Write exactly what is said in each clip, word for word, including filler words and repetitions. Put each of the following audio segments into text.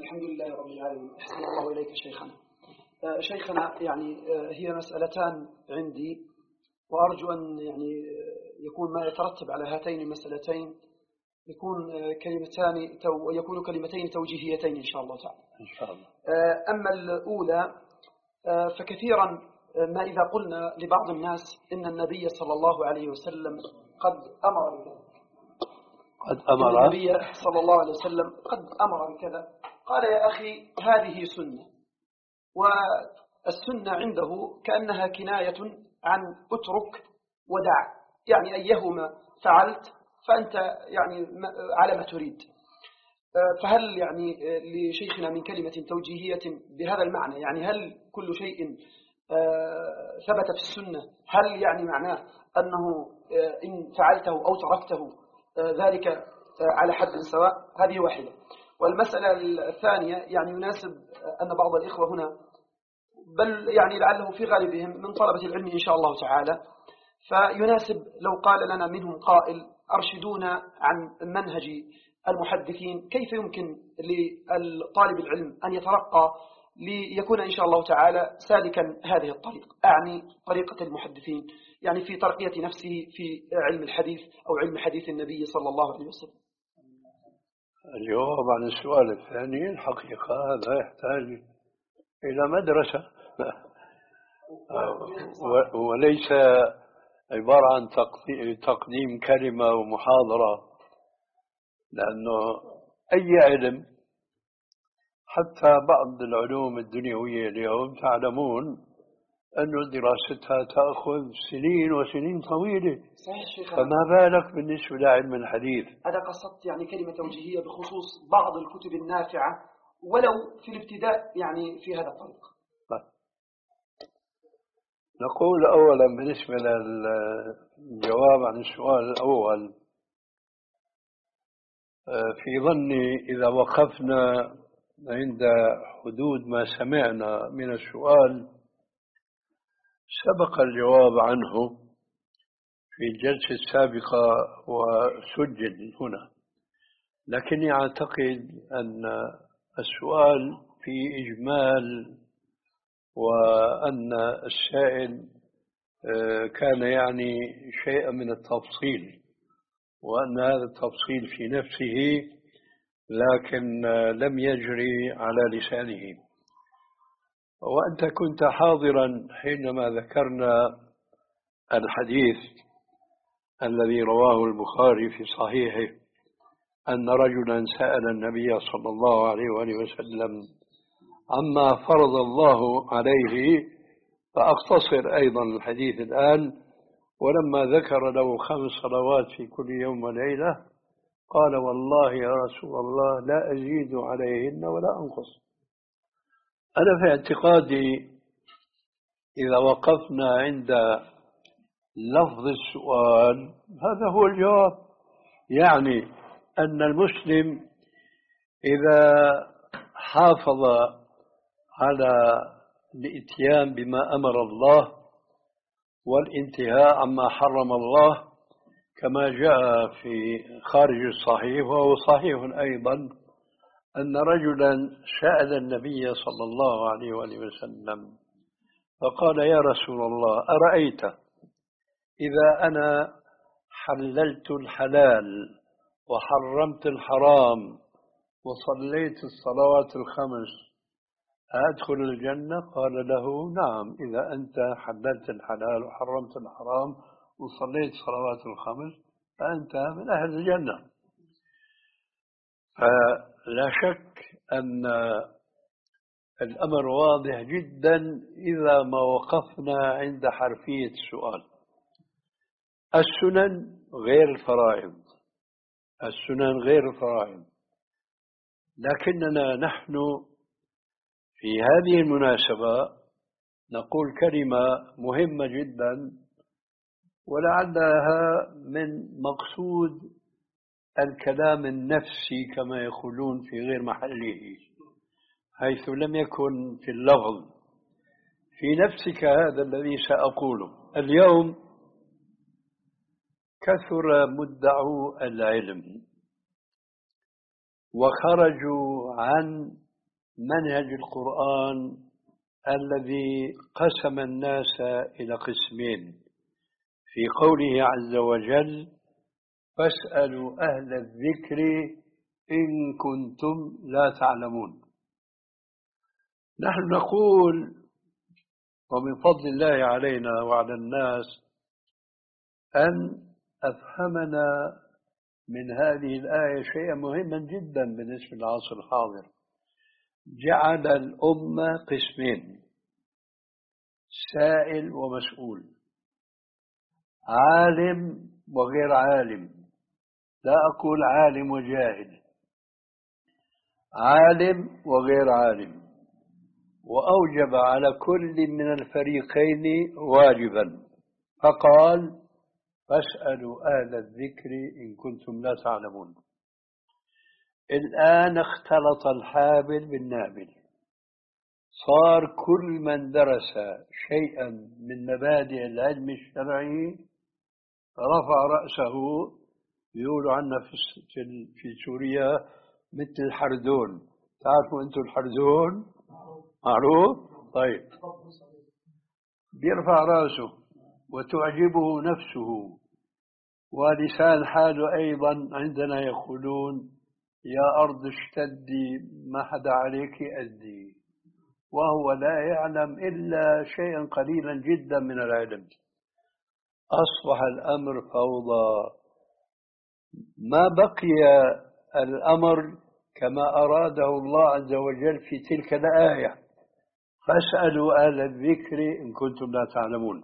الحمد لله رب العالمين. أحسن الله إليك شيخنا. شيخنا يعني هي مسألتان عندي، وأرجو أن يعني يكون ما يترتب على هاتين المسألتين يكون كلمتان يكون كلمتين توجيهيتين إن شاء الله تعالى. إن شاء الله. أما الأولى فكثيرا ما إذا قلنا لبعض الناس إن النبي صلى الله عليه وسلم قد أمر بكذا، قد أمر إن النبي صلى الله عليه وسلم قد أمر بكذا، قال يا أخي هذه سنة، والسنة عنده كأنها كناية عن اترك ودع، يعني أيهما فعلت فأنت يعني على ما تريد. فهل يعني لشيخنا من كلمة توجيهية بهذا المعنى، يعني هل كل شيء ثبت في السنة هل يعني معناه أنه إن فعلته أو تركته ذلك على حد سواء؟ هذه واحدة. والمسألة الثانية يعني يناسب أن بعض الإخوة هنا، بل يعني لعله في غالبهم من طلبة العلم إن شاء الله تعالى، فيناسب لو قال لنا منهم قائل أرشدونا عن منهج المحدثين، كيف يمكن للطالب العلم أن يترقى ليكون إن شاء الله تعالى سالكا هذه الطريق، أعني طريقة المحدثين، يعني في ترقية نفسه في علم الحديث أو علم حديث النبي صلى الله عليه وسلم. الجواب عن السؤال الثاني الحقيقة هذا يحتاج إلى مدرسة وليس عبارة عن تقديم كلمة ومحاضرة، لأنه أي علم حتى بعض العلوم الدنيوية اليوم تعلمون أن دراستها تأخذ سنين وسنين طويلة، فما بالك بالنسبة لعلم الحديث. أنا قصدت يعني كلمة توجيهية بخصوص بعض الكتب النافعة ولو في الابتداء يعني في هذا الطريق. نقول أولا بالنسبة للجواب عن السؤال الأول، في ظني إذا وقفنا عند حدود ما سمعنا من السؤال سبق الجواب عنه في الجلسة السابقة وسجل هنا، لكني أعتقد أن السؤال في إجمال، وأن السائل كان يعني شيئا من التفصيل، وأن هذا التفصيل في نفسه لكن لم يجري على لسانه. وأنت كنت حاضرا حينما ذكرنا الحديث الذي رواه البخاري في صحيحه أن رجلا سأل النبي صلى الله عليه وآله وسلم عما فرض الله عليه، فأختصر أيضا الحديث الآن، ولما ذكر له خمس صلوات في كل يوم وليلة قال والله يا رسول الله لا أزيد عليهن ولا أنقص. أنا في اعتقادي إذا وقفنا عند لفظ السؤال هذا هو الجواب، يعني أن المسلم إذا حافظ على الاتيان بما أمر الله والانتهاء عما حرم الله كما جاء في خارج الصحيح وهو صحيح أيضا أن رجلا سأل النبي صلى الله عليه وآله وسلم فقال يا رسول الله أرأيت إذا أنا حللت الحلال وحرمت الحرام وصليت الصلوات الخمس أدخل الجنة؟ قال له نعم، إذا أنت حللت الحلال وحرمت الحرام وصليت الصلوات الخمس فأنت من أهل الجنة. فلا شك أن الأمر واضح جدا إذا ما وقفنا عند حرفية السؤال. السنن غير الفرائض، السنن غير الفرائض، لكننا نحن في هذه المناسبة نقول كلمة مهمة جدا ولعلها من مقصود الكلام النفسي كما يقولون في غير محله، حيث لم يكن في اللفظ. في نفسك هذا الذي سأقوله اليوم كثر مدعو العلم وخرجوا عن منهج القرآن الذي قسم الناس إلى قسمين في قوله عز وجل: فاسألوا أهل الذكر إن كنتم لا تعلمون. نحن نقول ومن فضل الله علينا وعلى الناس أن أفهمنا من هذه الآية شيئا مهما جدا بالنسبة للعصر الحاضر. جعل الأمة قسمين: سائل ومسؤول، عالم وغير عالم، لا أقول عالم وجاهل، عالم وغير عالم، وأوجب على كل من الفريقين واجبا، فقال: فاسألوا أهل الذكر إن كنتم لا تعلمون. الآن اختلط الحابل بالنابل، صار كل من درس شيئا من مبادئ العلم الشرعي رفع رأسه. يقولوا عنا في في سوريا مثل الحردون. تعرفوا أنتم الحردون؟ معروف؟ طيب، بيرفع رأسه وتعجبه نفسه، ولسان حاله أيضا. عندنا يقولون: يا أرض اشتدي ما حدا عليك أدي، وهو لا يعلم إلا شيئا قليلا جدا من العلم. أصبح الأمر فوضى، ما بقي الأمر كما أراده الله عز وجل في تلك الآية: فاسألوا أهل الذكر إن كنتم لا تعلمون.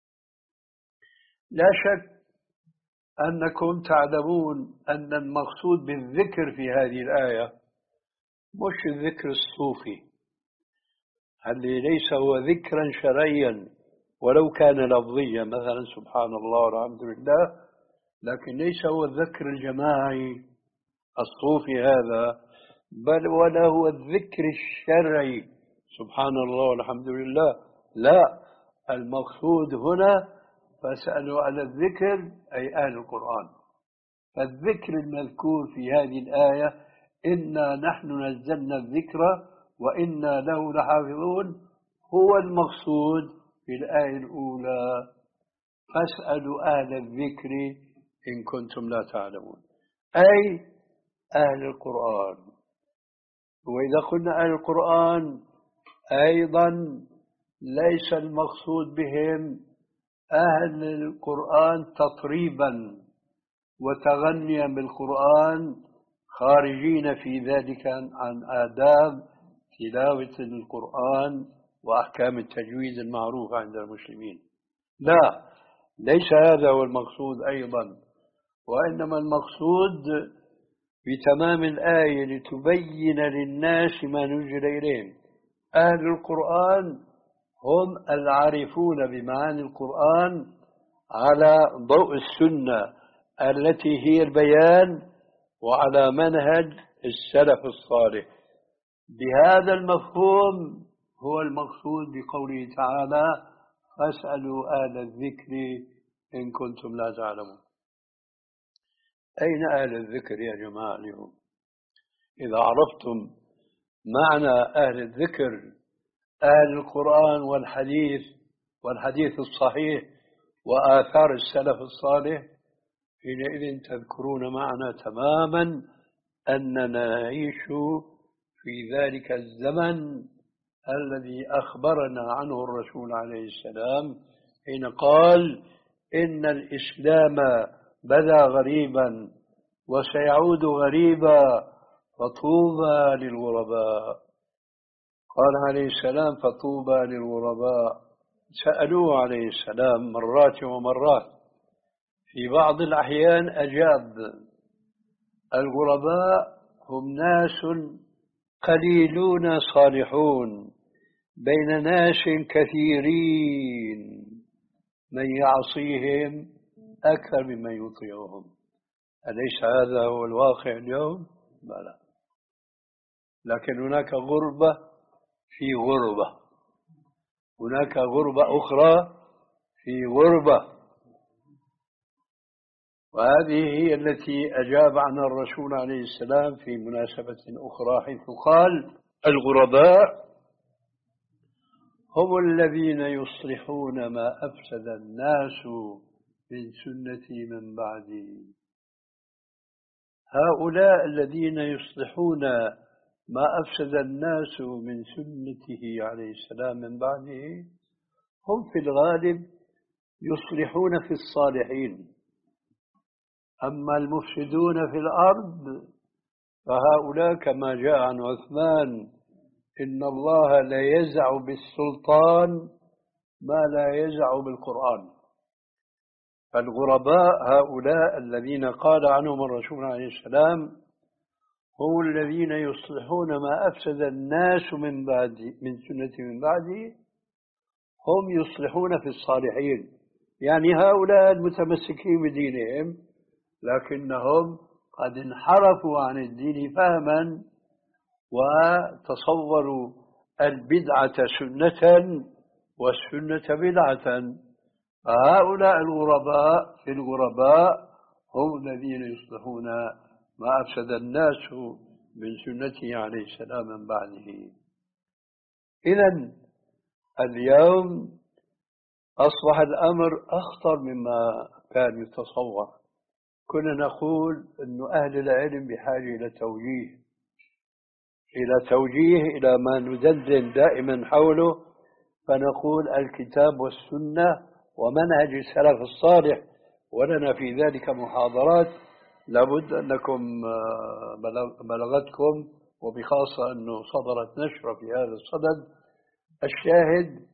لا شك أنكم تعلمون أن المقصود بالذكر في هذه الآية مش الذكر الصوفي الذي ليس هو ذكرا شرعيا ولو كان لفظيا، مثلا سبحان الله والحمد لله، لكن ليس هو الذكر الجماعي الصوفي هذا، بل ولا هو الذكر الشرعي سبحان الله والحمد لله. لا، المقصود هنا فاسألوا على الذكر أي أهل القرآن. فالذكر المذكور في هذه الآية: إنا نحن نزلنا الذكر وإنا له لحافظون، هو المقصود في الآية الأولى: فاسألوا أهل الذكر إن كنتم لا تعلمون، أي أهل القرآن. وإذا قلنا أهل القرآن أيضا ليس المقصود بهم أهل القرآن تطريبا وتغنيا بالقرآن، خارجين في ذلك عن آداب تلاوة القرآن وأحكام التجويد المعروفة عند المسلمين. لا، ليس هذا هو المقصود أيضا، وإنما المقصود بتمام الآية لتبين للناس ما نزل إليهم. أهل القرآن هم العارفون بمعاني القرآن على ضوء السنة التي هي البيان وعلى منهج السلف الصالح. بهذا المفهوم هو المقصود بقوله تعالى: فاسألوا أهل الذكر إن كنتم لا تعلمون. أين أهل الذكر يا جماعة اليوم؟ إذا عرفتم معنى أهل الذكر، أهل القرآن والحديث والحديث الصحيح وآثار السلف الصالح، حينئذ تذكرون معنا تماما أننا نعيش في ذلك الزمن الذي أخبرنا عنه الرسول عليه السلام حين قال: إن الإسلام بدا غريبا وسيعود غريبا فطوبى للغرباء. قال عليه السلام: فطوبى للغرباء. سألوه عليه السلام مرات ومرات، في بعض الأحيان أجاب: الغرباء هم ناس قليلون صالحون بين ناس كثيرين من يعصيهم أكثر ممن يطيعهم. أليس هذا هو الواقع اليوم؟ بلى، لكن هناك غربة في غربة، هناك غربة أخرى في غربة، وهذه هي التي أجاب عنها الرسول عليه السلام في مناسبة أخرى حيث قال: الغرباء هم الذين يصلحون ما أفسد الناس من سنتي من بعدي. هؤلاء الذين يصلحون ما أفسد الناس من سنته عليه السلام من بعده هم في الغالب يصلحون في الصالحين. أما المفسدون في الأرض فهؤلاء كما جاء عن عثمان إن الله لا يزع بالسلطان ما لا يزع بالقرآن. فالغرباء هؤلاء الذين قال عنهم الرسول عليه السلام هم الذين يصلحون ما أفسد الناس من بعد من سنة من بعده، هم يصلحون في الصالحين. يعني هؤلاء المتمسكين بدينهم لكنهم قد انحرفوا عن الدين فهما وتصوروا البدعة سنة والسنة بدعة. فهؤلاء الغرباء في الغرباء هم الذين يصلحون ما أفسد الناس من سنته عليه السلام من بعده. إذن اليوم أصبح الأمر أخطر مما كان يتصور. كنا نقول أن أهل العلم بحاجة إلى توجيه إلى توجيه إلى ما ندندن دائما حوله، فنقول الكتاب والسنة ومنهج السلف الصالح، ولنا في ذلك محاضرات لابد أنكم بلغتكم، وبخاصة أنه صدرت نشرة في هذا الصدد. الشاهد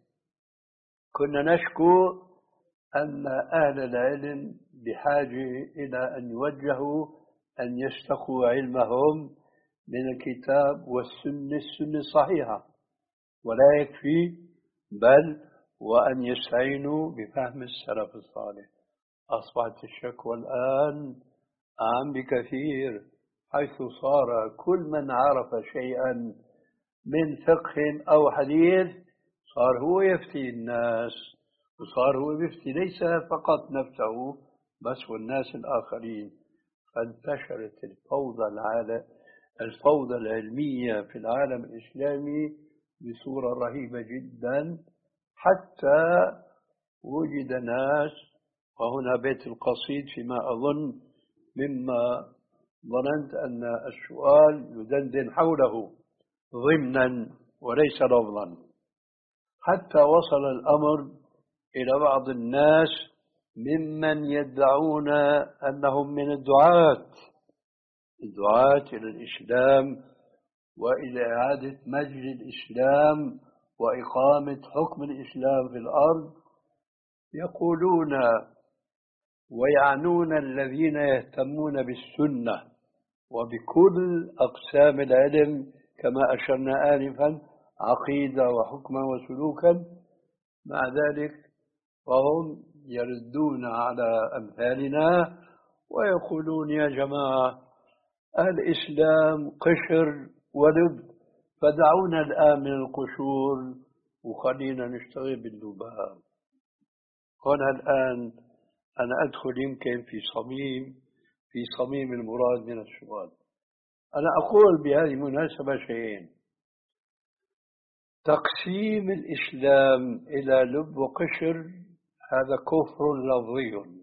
كنا نشكو أن أهل العلم بحاجة إلى أن يوجهوا أن يستقوا علمهم من الكتاب والسنة السنة الصحيحة، ولا يكفي بل وأن يستعينوا بفهم السلف الصالح. أصبحت الشكوى الآن أعم بكثير، حيث صار كل من عرف شيئا من فقه أو حديث صار هو يفتي الناس، وصار هو يفتي ليس فقط نفسه بس والناس الآخرين. فانتشرت الفوضى العالم الفوضى العلمية في العالم الإسلامي بصورة رهيبة جدا، حتى وجد ناس، وهنا بيت القصيد فيما أظن مما ظننت أن السؤال يدندن حوله ضمنا وليس لفظا، حتى وصل الأمر إلى بعض الناس ممن يدعون أنهم من الدعاة الدعاة إلى الإسلام وإلى إعادة مجد الإسلام وإقامة حكم الإسلام في الأرض، يقولون ويعنون الذين يهتمون بالسنة وبكل أقسام العلم كما أشرنا آنفا، عقيدة وحكما وسلوكا. مع ذلك فهم يردون على أمثالنا ويقولون يا جماعة الإسلام قشر ولب، فدعونا الآن من القشور وخلينا نشتغل باللباب. هنا الآن أنا أدخل يمكن في صميم في صميم المراد من السؤال. أنا أقول بهذه المناسبة شيئين: تقسيم الإسلام إلى لب وقشر هذا كفر لفظي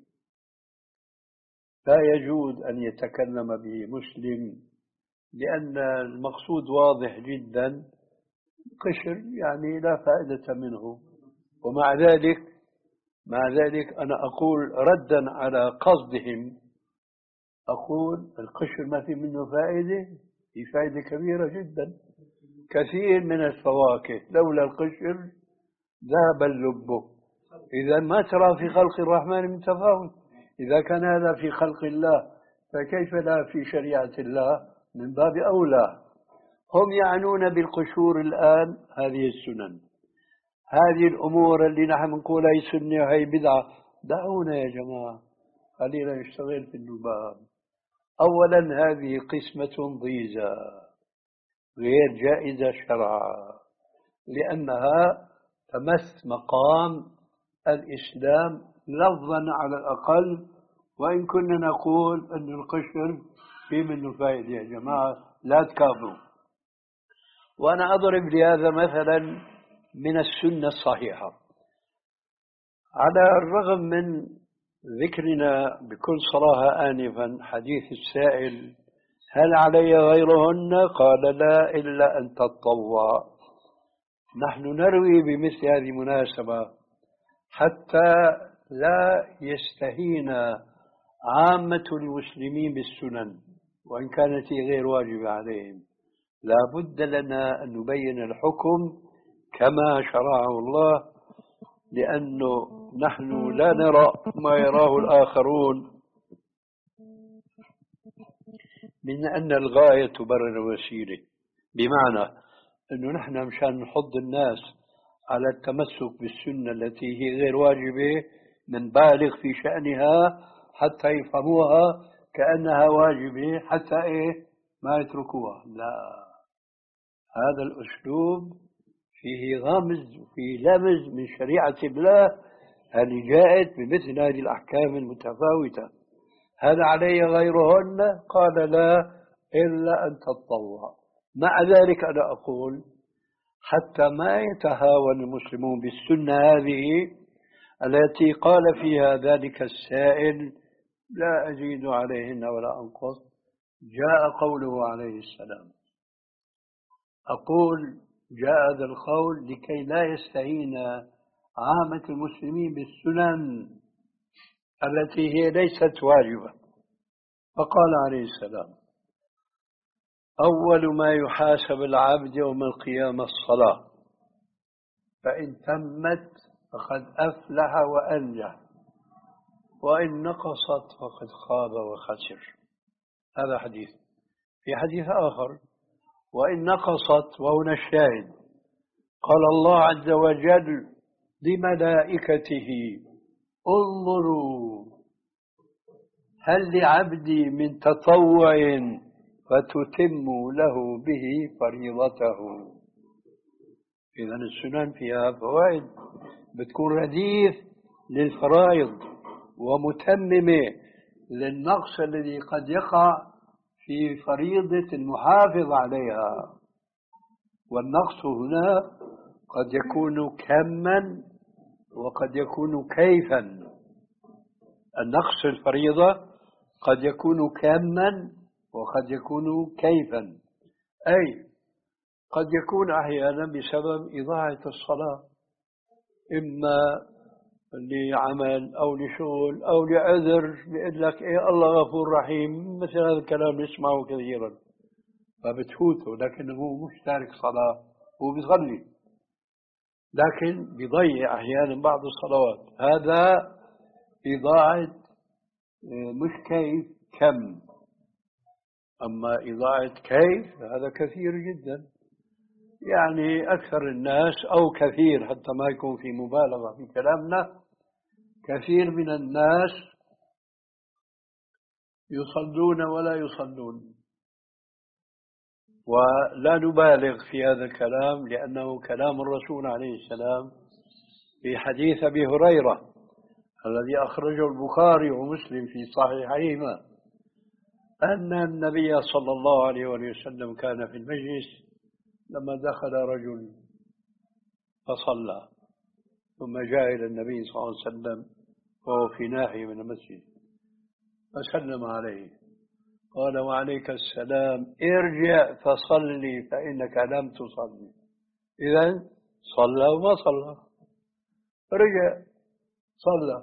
لا يجوز أن يتكلم به مسلم، لأن المقصود واضح جدا، قشر يعني لا فائدة منه. ومع ذلك مع ذلك أنا أقول ردا على قصدهم، أقول القشر ما في منه فائدة، في فائدة كبيرة جدا. كثير من الفواكه لولا القشر ذهب اللب. إذا ما ترى في خلق الرحمن من تفاوت. إذا كان هذا في خلق الله فكيف لا في شريعة الله؟ من باب أولى. هم يعنون بالقشور الآن هذه السنن، هذه الأمور اللي نحن نقول هي سنة وهي بدعة. دعونا يا جماعة خلينا نشتغل في اللباب. أولا هذه قسمة ضيزة غير جائزة شرعا، لأنها تمس مقام الإسلام لفظا على الأقل، وإن كنا نقول أن القشر في منه فائدة. يا جماعة لا تكابروا. وأنا أضرب لهذا مثلا من السنة الصحيحة. على الرغم من ذكرنا بكل صراحة آنفا حديث السائل هل علي غيرهن؟ قال لا إلا أن تطوع. نحن نروي بمثل هذه المناسبة حتى لا يستهين عامة المسلمين بالسنن وإن كانت غير واجبة عليهم. لا بد لنا أن نبين الحكم كما شرعه الله، لأنه نحن لا نرى ما يراه الآخرون من أن الغاية تبرر الوسيلة، بمعنى أنه نحن مشان نحض الناس على التمسك بالسنة التي هي غير واجبة نبالغ في شأنها حتى يفهموها كأنها واجبة حتى إيه ما يتركوها. لا، هذا الأسلوب فيه غمز وفيه لمز من شريعة الله اللي جاءت بمثل هذه الأحكام المتفاوتة. هل علي غيرهن؟ قال لا إلا أن تطوع. مع ذلك أنا أقول حتى ما يتهاون المسلمون بالسنة هذه التي قال فيها ذلك السائل لا أزيد عليهن ولا أنقص، جاء قوله عليه السلام. أقول جاء هذا القول لكي لا يستهين عامة المسلمين بالسنن التي هي ليست واجبة. فقال عليه السلام أول ما يحاسب العبد يوم القيامة الصلاة، فإن تمت فقد أفلح وأنجح، وإن نقصت فقد خاب وخسر. هذا حديث. في حديث آخر وإن نقصت، وهنا الشاهد، قال الله عز وجل لملائكته انظروا هل لعبدي من تطوع فتتم له به فريضته. إذا السنن فيها فوائد بتكون رديف للفرائض ومتممة للنقص الذي قد يقع في فريضة المحافظ عليها. والنقص هنا قد يكون كما وقد يكون كيفا. النقص الفريضة قد يكون كما وقد يكون كيفا، أي قد يكون أحيانا بسبب إضاعة الصلاة، إما لعمل أو لشغل أو لعذر، بيقول لك إيه الله غفور رحيم، مثل هذا الكلام نسمعه كثيرا، فبتفوته، لكن هو مش تارك صلاة، هو بيصلي لكن بيضيع أحيانا بعض الصلوات. هذا إضاعة مش كيف كم. أما إضاعة كيف هذا كثير جدا، يعني أكثر الناس أو كثير حتى ما يكون في مبالغة في كلامنا، كثير من الناس يصلون ولا يصلون، ولا نبالغ في هذا الكلام لأنه كلام الرسول عليه السلام في حديث أبي هريرة الذي أخرجه البخاري ومسلم في صحيحيهما أن النبي صلى الله عليه وسلم كان في المجلس لما دخل رجل فصلى، ثم جاء إلى النبي صلى الله عليه وسلم وهو في ناحية من المسجد فسلم عليه، قال وعليك السلام، ارجع فصلي فإنك لم تصلي. إذن صلى وما صلى، رجع صلى،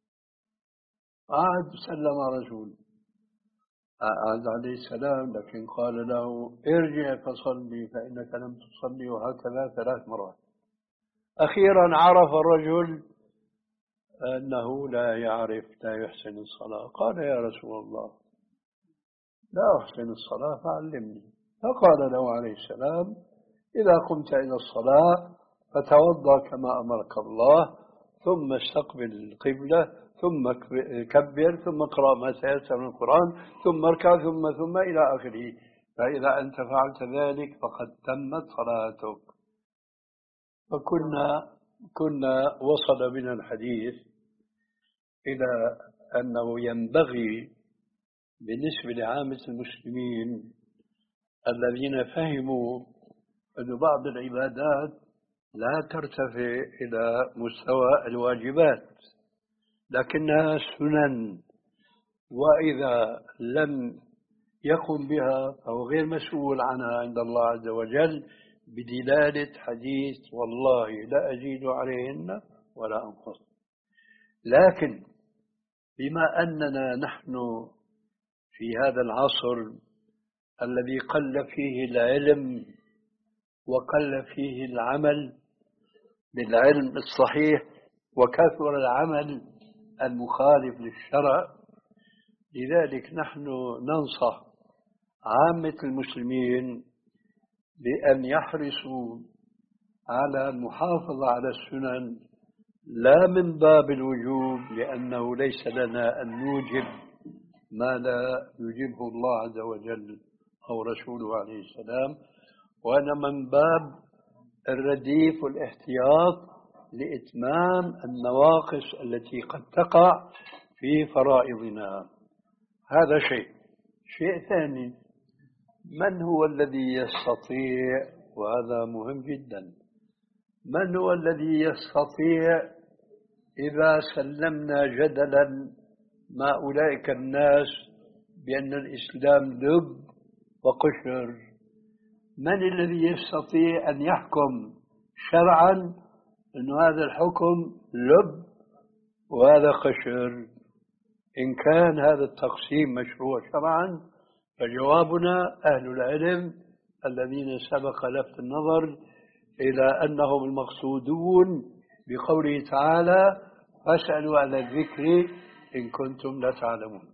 عاد سلم على رسول عاد عليه السلام، لكن قال له ارجع فصلي فإنك لم تصلي، وهكذا ثلاث مرات. أخيرا عرف الرجل أنه لا يعرف لا يحسن الصلاة، قال يا رسول الله لا أحسن الصلاة فعلمني. فقال له عليه السلام إذا قمت إلى الصلاة فتوضأ كما أمرك الله، ثم استقبل القبلة، ثم كبر، ثم اقرأ ما سيسر من القرآن، ثم اركع، ثم ثم إلى آخره. فإذا أنت فعلت ذلك فقد تمت صلاتك. فكنا كنا وصل بنا الحديث إلى أنه ينبغي بالنسبة لعامة المسلمين الذين فهموا أن بعض العبادات لا ترتفع إلى مستوى الواجبات لكنها سنن، وإذا لم يقم بها فهو غير مسؤول عنها عند الله عز وجل بدلالة حديث والله لا أزيد عليهن ولا أنقص. لكن بما أننا نحن في هذا العصر الذي قل فيه العلم وقل فيه العمل بالعلم الصحيح وكثر العمل المخالف للشرع، لذلك نحن ننصح عامة المسلمين بأن يحرصوا على المحافظة على السنن، لا من باب الوجوب لأنه ليس لنا أن نوجب ما لا يجبه الله عز وجل أو رسوله عليه السلام، وأنا من باب الرديف والاحتياط لإتمام النواقص التي قد تقع في فرائضنا. هذا شيء. شيء ثاني، من هو الذي يستطيع، وهذا مهم جدا، من هو الذي يستطيع إذا سلمنا جدلا مع أولئك الناس بأن الإسلام لب وقشر، من الذي يستطيع أن يحكم شرعا أن هذا الحكم لب وهذا قشر؟ إن كان هذا التقسيم مشروع شرعا فجوابنا أهل العلم الذين سبق لفت النظر إلى أنهم المقصودون بقوله تعالى فاسألوا على الذكر إن كنتم لا تعلمون.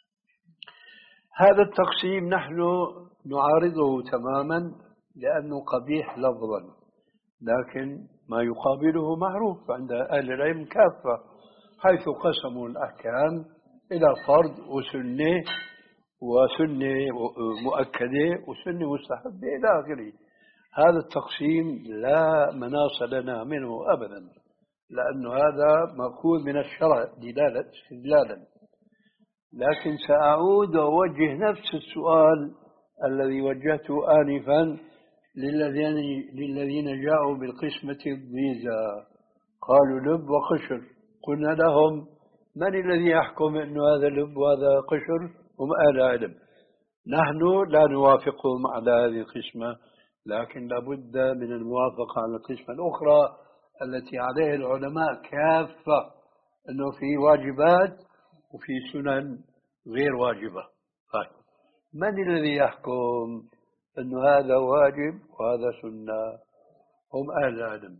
هذا التقسيم نحن نعارضه تماما لأنه قبيح لفظا، لكن ما يقابله معروف عند أهل العلم كافة، حيث قسموا الأحكام إلى فرض وسنة وسنة مؤكدة وسنة مستحبة إلى آخره. هذا التقسيم لا مناص لنا منه أبدا، لأن هذا مأخوذ من الشرع دلالة استدلالا. لكن سأعود وأوجه نفس السؤال الذي وجهته آنفا للذين للذين جاءوا بالقسمة الضيزى، قالوا لب وقشر، قلنا لهم من الذي يحكم أن هذا لب وهذا قشر؟ هم أهل علم. نحن لا نوافقهم على هذه القسمة، لكن لابد من الموافقة على القسمة الأخرى التي عليها العلماء كافة، أنه في واجبات وفي سنن غير واجبة. طيب، من الذي يحكم أن هذا واجب وهذا سنة؟ هم أهل العلم،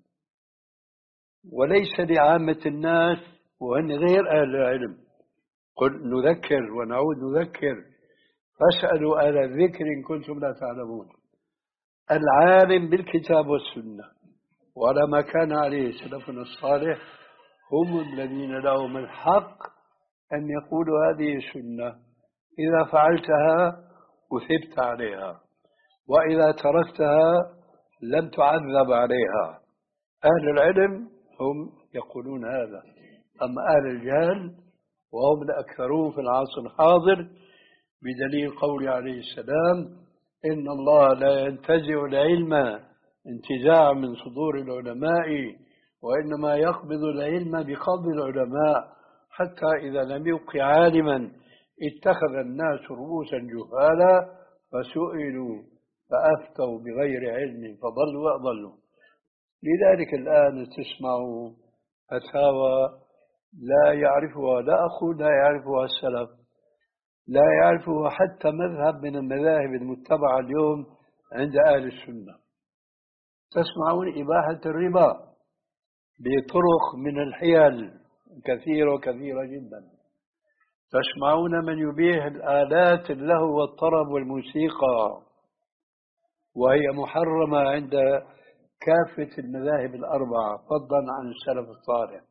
وليس لعامة الناس وهم غير أهل العلم. قل نذكر ونعود نذكر فاسألوا أهل الذكر إن كنتم لا تعلمون. العالم بالكتاب والسنة وعلى ما كان عليه سلفنا الصالح هم الذين لهم الحق أن يقولوا هذه سنة، إذا فعلتها أثبت عليها، وإذا تركتها لم تعذب عليها. أهل العلم هم يقولون هذا، أما أهل الجهل وهم الأكثرون في العصر الحاضر، بدليل قول عليه السلام إن الله لا ينتزع العلم انتزاع من صدور العلماء، وإنما يقبض العلم بقبض العلماء، حتى إذا لم يبق عالما اتخذ الناس رؤوسا جهالا فسئلوا فأفتوا بغير علم فضلوا وأضلوا. لذلك الآن تسمعوا فتاوى لا يعرفها لا أخو لا يعرفها السلف، لا يعرفها حتى مذهب من المذاهب المتبعة اليوم عند أهل السنة. تسمعون إباحة الربا بطرق من الحيل كثيرة وكثيرة جدا. تسمعون من يبيح الآلات اللهو والطرب والموسيقى وهي محرمة عند كافة المذاهب الأربعة فضلا عن السلف الصالح.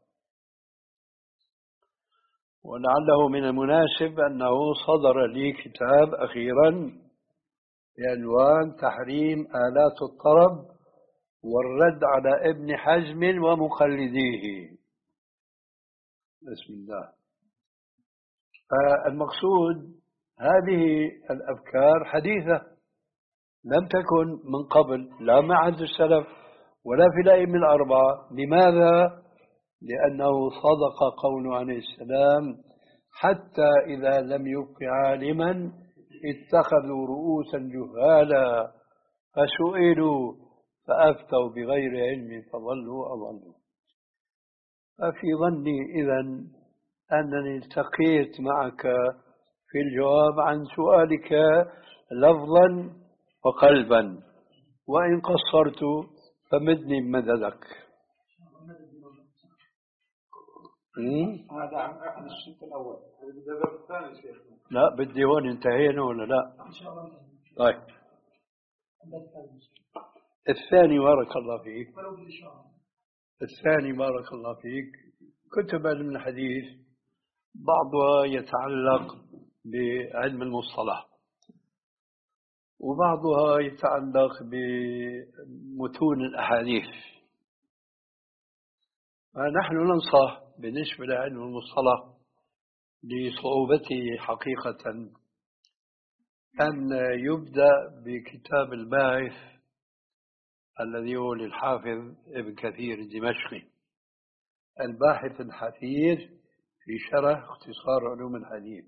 ولعله من المناسب أنه صدر لي كتاب أخيرا بعنوان تحريم آلات الطرب والرد على ابن حزم ومقلديه. بسم الله. فالمقصود هذه الأفكار حديثة، لم تكن من قبل لا مع عهد السلف ولا في الأئمة الأربعة. لماذا؟ لأنه صدق قوله عليه السلام: حتى إذا لم يبق عالما اتخذوا رؤوسا جهالا فسئلوا فأفتوا بغير علم فضلوا أضلوا. ففي ظني إذن أنني التقيت معك في الجواب عن سؤالك لفظا وقلبا، وإن قصرت فمدني بمددك. هذا عن الشق الأول. لا بدي هون انتهينا ولا لا؟ طيب الثاني بارك الله فيك. الثاني بارك الله فيك كتب علم الحديث بعضها يتعلق بعلم المصطلح وبعضها يتعلق بمتون الأحاديث. نحن ننصح بالنسبة لعلم المصطلح لصعوبته حقيقة أن يبدأ بكتاب الباعث الذي هو للحافظ ابن كثير الدمشقي، الباحث الحثيث في شرح اختصار علوم الحديث.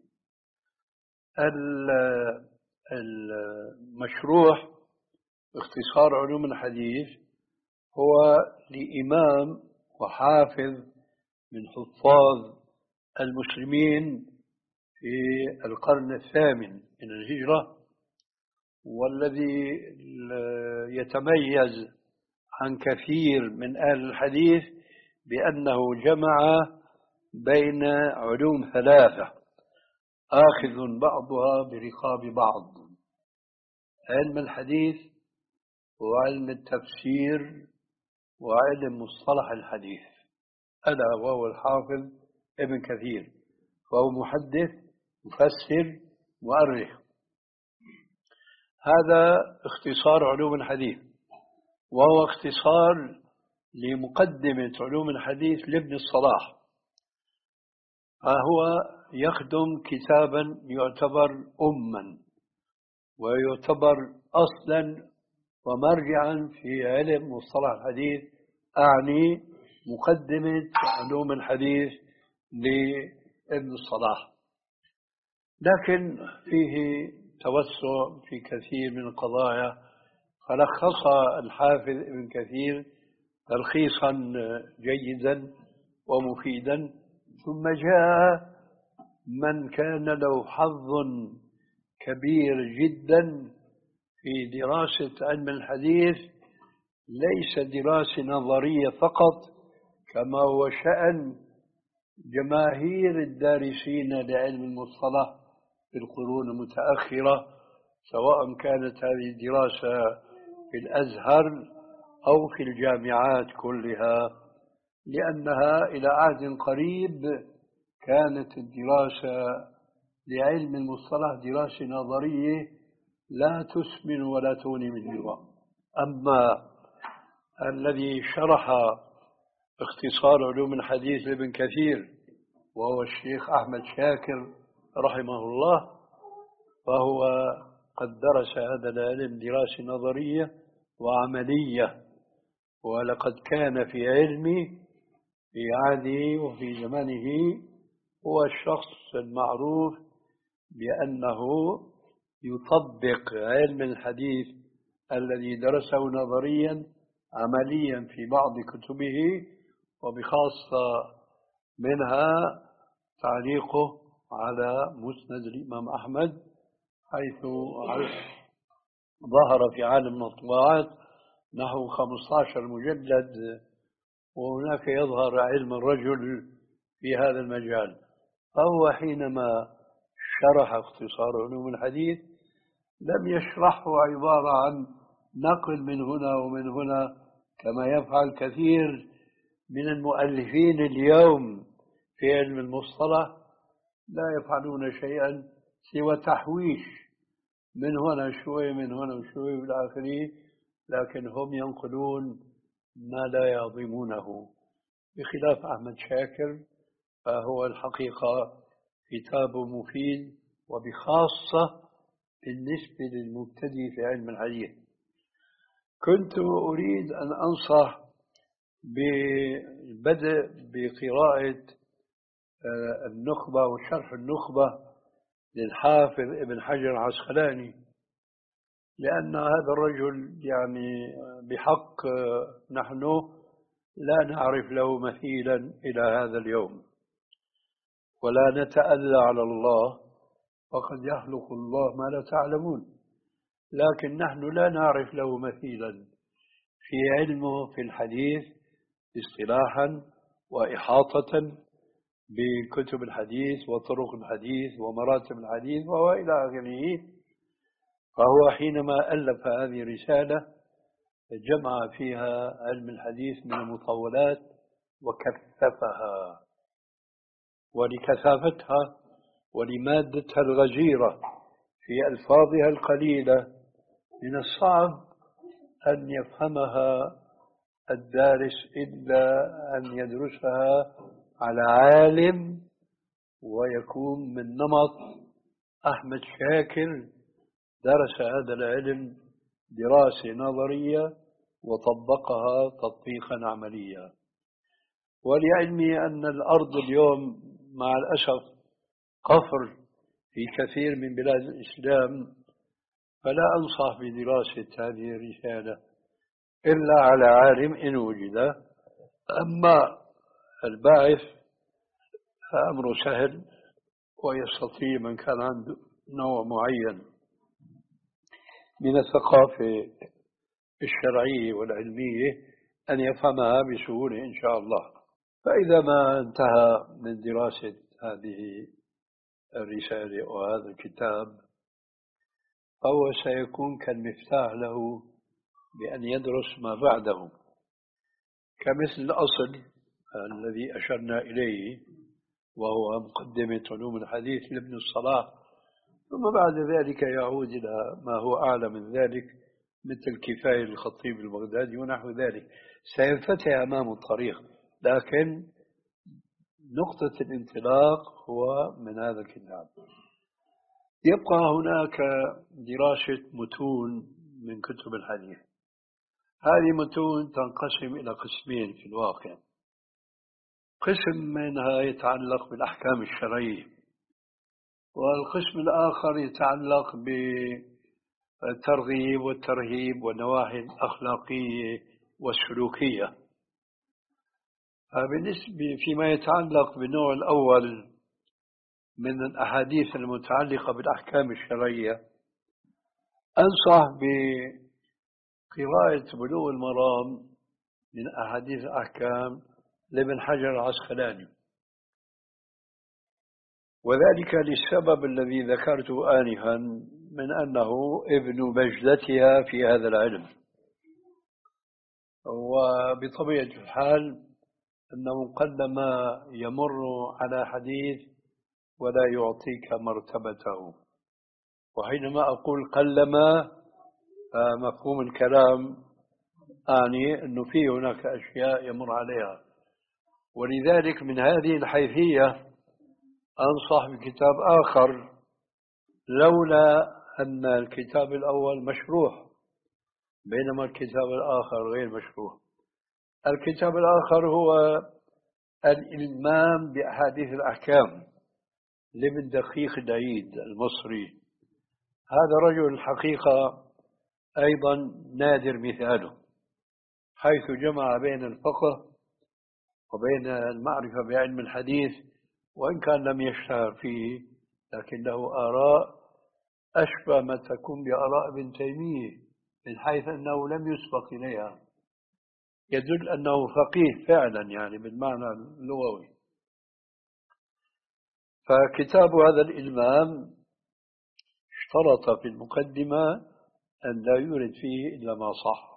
المشروح اختصار علوم الحديث هو لإمام وحافظ من حفاظ المسلمين في القرن الثامن من الهجرة، والذي يتميز عن كثير من أهل الحديث بأنه جمع بين علوم ثلاثة آخذ بعضها برقاب بعض: علم الحديث وعلم التفسير وعلم مصطلح الحديث، ألا وهو الحافظ ابن كثير، فهو محدث مفسر مؤرخ. هذا اختصار علوم الحديث، وهو اختصار لمقدمة علوم الحديث لابن الصلاح، فهو يخدم كتابا يعتبر أما ويعتبر أصلا ومرجعا في علم مصطلح الحديث، أعني مقدمة علوم الحديث لابن الصلاح. لكن فيه توسع في كثير من القضايا، فلخص الحافظ ابن كثير تلخيصا جيدا ومفيدا. ثم جاء من كان له حظ كبير جدا في دراسة علم الحديث، ليس دراسة نظرية فقط كما هو شأن جماهير الدارسين لعلم المصطلح في القرون المتأخرة، سواء كانت هذه الدراسة في الأزهر أو في الجامعات كلها، لأنها إلى عهد قريب كانت الدراسة لعلم المصطلح دراسة نظرية لا تسمن ولا تغني من جوع. أما الذي شرح اختصار علوم الحديث لابن كثير وهو الشيخ أحمد شاكر رحمه الله، فهو قد درس هذا العلم دراسة نظرية وعملية، ولقد كان في علمي في عهده وفي زمانه هو الشخص المعروف بأنه يطبق علم الحديث الذي درسه نظريا عمليا في بعض كتبه، وبخاصة منها تعليقه على مسند الإمام أحمد، حيث ظهر في عالم المطبوعات نحو خمسة عشر مجلد، وهناك يظهر علم الرجل في هذا المجال. فهو حينما شرح اختصار علوم الحديث لم يشرحه عبارة عن نقل من هنا ومن هنا كما يفعل كثير من المؤلفين اليوم في علم المصطلح، لا يفعلون شيئا سوى تحويش من هنا شوي من هنا شوي بالآخرين، لكن هم ينقلون ما لا يعظمونه، بخلاف أحمد شاكر فهو الحقيقة كتاب مفيد، وبخاصة بالنسبة للمبتدئ في علم الحديث. كنت أريد أن أنصح بالبدء بقراءة النخبة وشرح النخبة للحافظ ابن حجر العسقلاني، لأن هذا الرجل يعني بحق نحن لا نعرف له مثيلا إلى هذا اليوم، ولا نتألى على الله، وقد يخلق الله ما لا تعلمون، لكن نحن لا نعرف له مثيلا في علمه في الحديث اصطلاحا وإحاطة بكتب الحديث وطرق الحديث ومراتب الحديث وإلى آخره. فهو حينما ألف هذه الرسالة جمع فيها علم الحديث من المطولات وكثفها، ولكثافتها ولمادتها الغزيرة في ألفاظها القليلة من الصعب أن يفهمها الدارس إلا أن يدرسها على عالم ويكون من نمط أحمد شاكر، درس هذا العلم دراسة نظرية وطبقها تطبيقا عمليا. ولعلمي أن الأرض اليوم مع الأسف قفر في كثير من بلاد الإسلام، فلا أنصح بدراسة هذه الرسالة إلا على عالم إن وجد. أما الباعث فأمره سهل، ويستطيع من كان عنده نوع معين من الثقافة الشرعية والعلمية أن يفهمها بسهولة إن شاء الله. فإذا ما انتهى من دراسة هذه الرسالة وهذا الكتاب فهو سيكون كالمفتاح له بأن يدرس ما بعده، كمثل الأصل الذي أشرنا إليه وهو مقدمة علوم الحديث لابن الصلاح، ثم بعد ذلك يعود إلى ما هو أعلى من ذلك مثل كفاية الخطيب البغدادي ونحو ذلك. سينفتح أمامه الطريق، لكن نقطة الانطلاق هو من هذا الكتاب. يبقى هناك دراسة متون من كتب الحديث. هذه متون تنقسم إلى قسمين في الواقع. قسم منها يتعلق بالأحكام الشرعية، والقسم الآخر يتعلق بالترغيب والترهيب والنواحي الأخلاقية والسلوكية. بالنسبة فيما يتعلق بالنوع الأول من الأحاديث المتعلقة بالأحكام الشرعية، أنصح بقراءة بلوغ المرام من أحاديث الأحكام لابن حجر العسقلاني، وذلك للسبب الذي ذكرته آنفا من أنه ابن بجدتها في هذا العلم. وبطبيعة الحال أنه قلما يمر على حديث ولا يعطيك مرتبته، وحينما أقول قلما مفهوم الكلام أعني أنه في هناك أشياء يمر عليها. ولذلك من هذه الحيثية أنصح بكتاب آخر، لولا أن الكتاب الأول مشروح بينما الكتاب الآخر غير مشروح. الكتاب الآخر هو الإلمام بأحاديث الأحكام لابن دقيق العيد المصري. هذا رجل الحقيقة أيضا نادر مثاله، حيث جمع بين الفقه وبين المعرفة بعلم الحديث، وإن كان لم يشتهر فيه لكن له آراء أشبه ما تكون بآراء ابن تيمية، من حيث أنه لم يسبق إليها، يدل أنه فقيه فعلا يعني بالمعنى اللغوي. فكتاب هذا الإلمام اشترط في المقدمة أن لا يورد فيه إلا ما صح.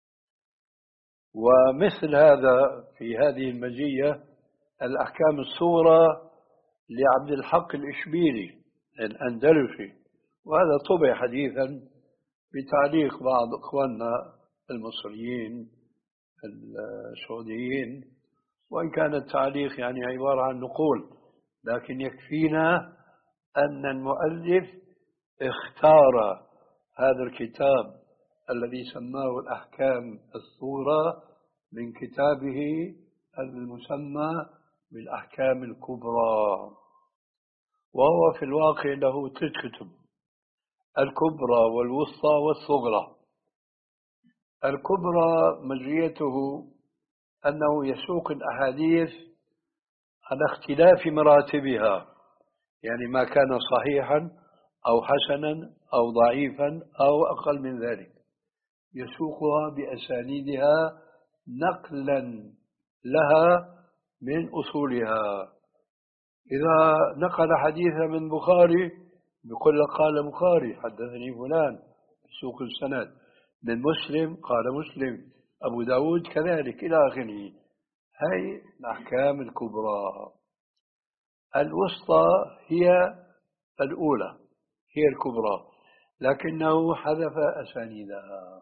ومثل هذا في هذه المزية الأحكام الصورة لعبد الحق الإشبيلي الأندلسي، وهذا طبع حديثا بتعليق بعض إخواننا المصريين السعوديين، وإن كان التعليق يعني عبارة عن نقول، لكن يكفينا أن المؤلف اختار هذا الكتاب الذي سماه الأحكام الصغرى من كتابه المسمى بالأحكام الكبرى، وهو في الواقع له ثلاث كتب: الكبرى والوسطى والصغرى. الكبرى مزيته أنه يسوق الأحاديث على اختلاف مراتبها، يعني ما كان صحيحا أو حسنا أو ضعيفا أو أقل من ذلك، يسوقها بأسانيدها نقلا لها من أصولها. إذا نقل حديثا من بخاري بيقول قال بخاري حدثني فلان بسوق السند، من مسلم قال مسلم، أبو داود كذلك إلى آخره. هي الأحكام الكبرى. الوسطى هي الأولى، هي الكبرى، لكنه حذف أسانيدها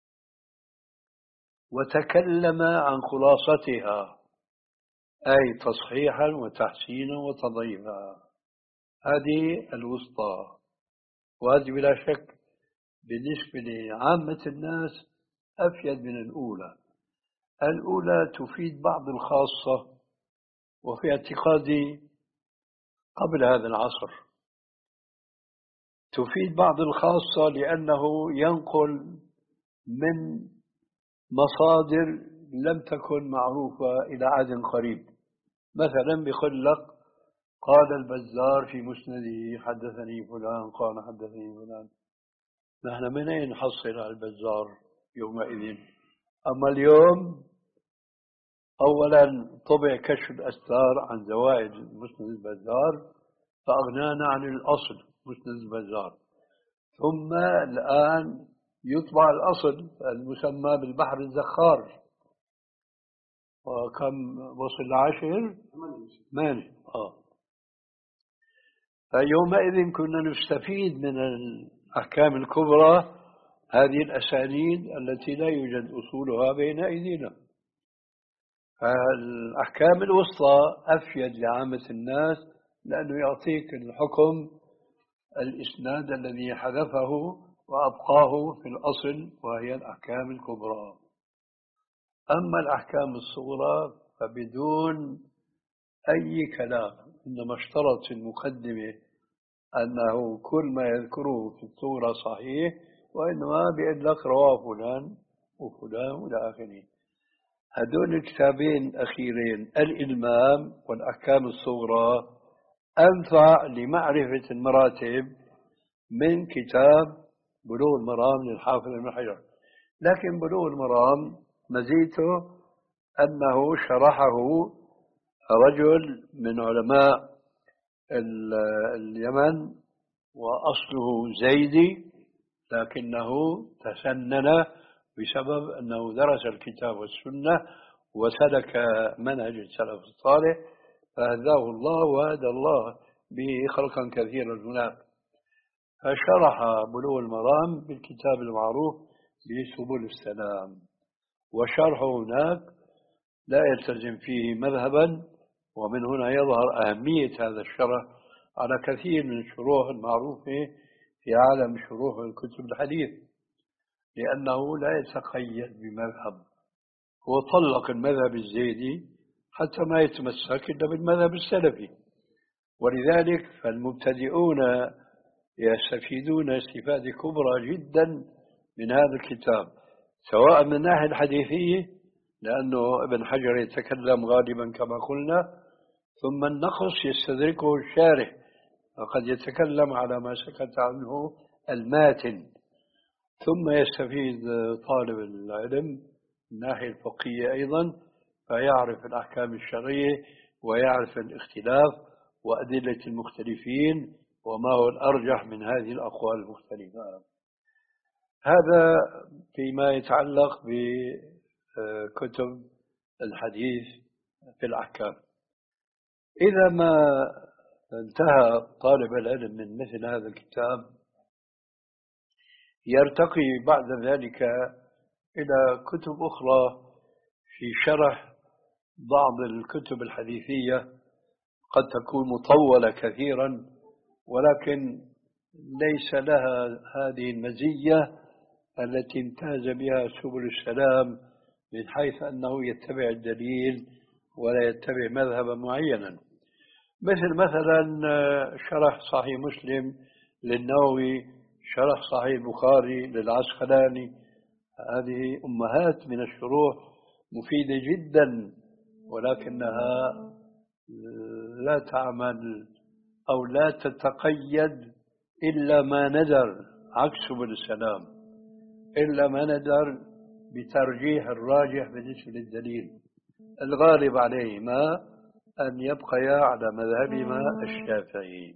وتكلم عن خلاصتها، أي تصحيحا وتحسينا وتضعيفا. هذه الوسطى، وهذه بلا شك بالنسبة لعامة الناس أفيد من الأولى. الأولى تفيد بعض الخاصة، وفي اعتقادي قبل هذا العصر تفيد بعض الخاصة لأنه ينقل من مصادر لم تكن معروفة إلى عهد قريب. مثلا بيقول لك قال البزار في مسنده حدثني فلان قال حدثني فلان. نحن من أين نحصل على البزار يومئذ؟ أما اليوم أولا طبع كشف الأستار عن زوائد مسند البزار فأغنانا عن الأصل مسند البزار، ثم الآن يطبع الأصل المسمى بالبحر الزخار، وكم وصل العاشر؟ ثمانية. آه. فيومئذ كنا نستفيد من الأحكام الكبرى هذه الأسانيد التي لا يوجد أصولها بين أيدينا. فالأحكام الوسطى أفيد لعامة الناس لأنه يعطيك الحكم الإسناد الذي حذفه وأبقاه في الأصل، وهي الأحكام الكبرى. أما الأحكام الصغرى فبدون أي كلام، إنما اشترط في المقدمة أنه كل ما يذكره في الصورة صحيح، وإنما بيقول لك رواه فلان وفلان وإلى آخره. هذول الكتابين الأخيرين الإلمام والأحكام الصغرى أنفع لمعرفة المراتب من كتاب بلوغ المرام للحافظ ابن حجر. لكن بلوغ المرام مزيته أنه شرحه رجل من علماء اليمن وأصله زيدي، لكنه تسنن بسبب أنه درس الكتاب والسنة وسلك منهج السلف الصالح، فهداه الله وهدى الله به خلقا كثيرا هناك. فشرح بلوغ المرام بالكتاب المعروف بسبل السلام، وشرحه هناك لا يلتزم فيه مذهبا، ومن هنا يظهر أهمية هذا الشرح على كثير من الشروح المعروفة في عالم شروح الكتب الحديث، لأنه لا يتقيد بمذهب. هو طلق المذهب الزيدي حتى ما يتمسك إلا بالمذهب السلفي، ولذلك فالمبتدئون يستفيدون استفادة كبرى جدا من هذا الكتاب، سواء من الناحية الحديثية لأنه ابن حجر يتكلم غالبا كما قلنا، ثم النقص يستدركه الشارح وقد يتكلم على ما سكت عنه الماتن، ثم يستفيد طالب العلم من الناحية الفقهية أيضا، فيعرف الأحكام الشرعية ويعرف الاختلاف وأدلة المختلفين وما هو الأرجح من هذه الأقوال المختلفة. هذا فيما يتعلق بكتب الحديث في الأحكام. إذا ما انتهى طالب العلم من مثل هذا الكتاب يرتقي بعد ذلك إلى كتب أخرى في شرح بعض الكتب الحديثية، قد تكون مطولة كثيرا، ولكن ليس لها هذه المزية التي امتاز بها سبل السلام من حيث أنه يتبع الدليل ولا يتبع مذهبا معينا، مثل مثلا شرح صحيح مسلم للنووي، شرح صحيح البخاري للعسقلاني. هذه أمهات من الشروح مفيدة جدا، ولكنها لا تعمل أو لا تتقيد إلا ما ندر، عكس سبل السلام، إلا ما ندر بترجيح الراجح بالنسبة للدليل. الغالب عليهما أن يبقيا على مذهبهما الشافعي.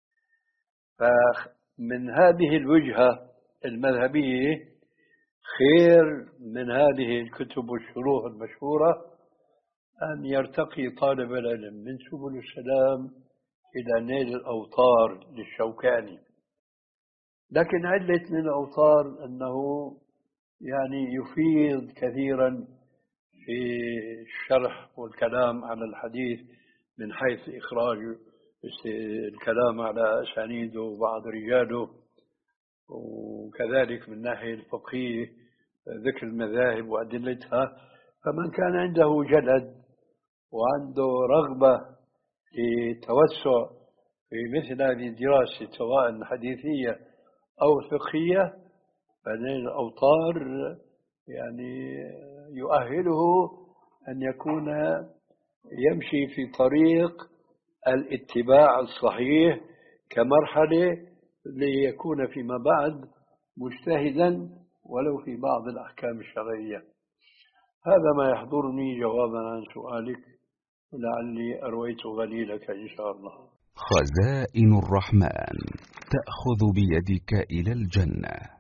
فمن هذه الوجهة المذهبية خير من هذه الكتب والشروح المشهورة أن يرتقي طالب العلم من سبل السلام إلى نيل الأوطار للشوكاني. لكن علة من الأوطار أنه يعني يفيد كثيرا في الشرح والكلام على الحديث من حيث إخراج الكلام على أسانيده وبعض رجاله، وكذلك من ناحية الفقهية ذكر المذاهب وأدلتها. فمن كان عنده جلد وعنده رغبة في توسع في مثل هذه الدراسة سواء حديثية أو فقهية، فنيل الأوطار يعني يؤهله أن يكون يمشي في طريق الاتباع الصحيح كمرحلة ليكون فيما بعد مجتهدا ولو في بعض الأحكام الشرعية. هذا ما يحضرني جوابا عن سؤالك، ولعلي أرويت غليلك إن شاء الله. خزائن الرحمن تأخذ بيدك إلى الجنة.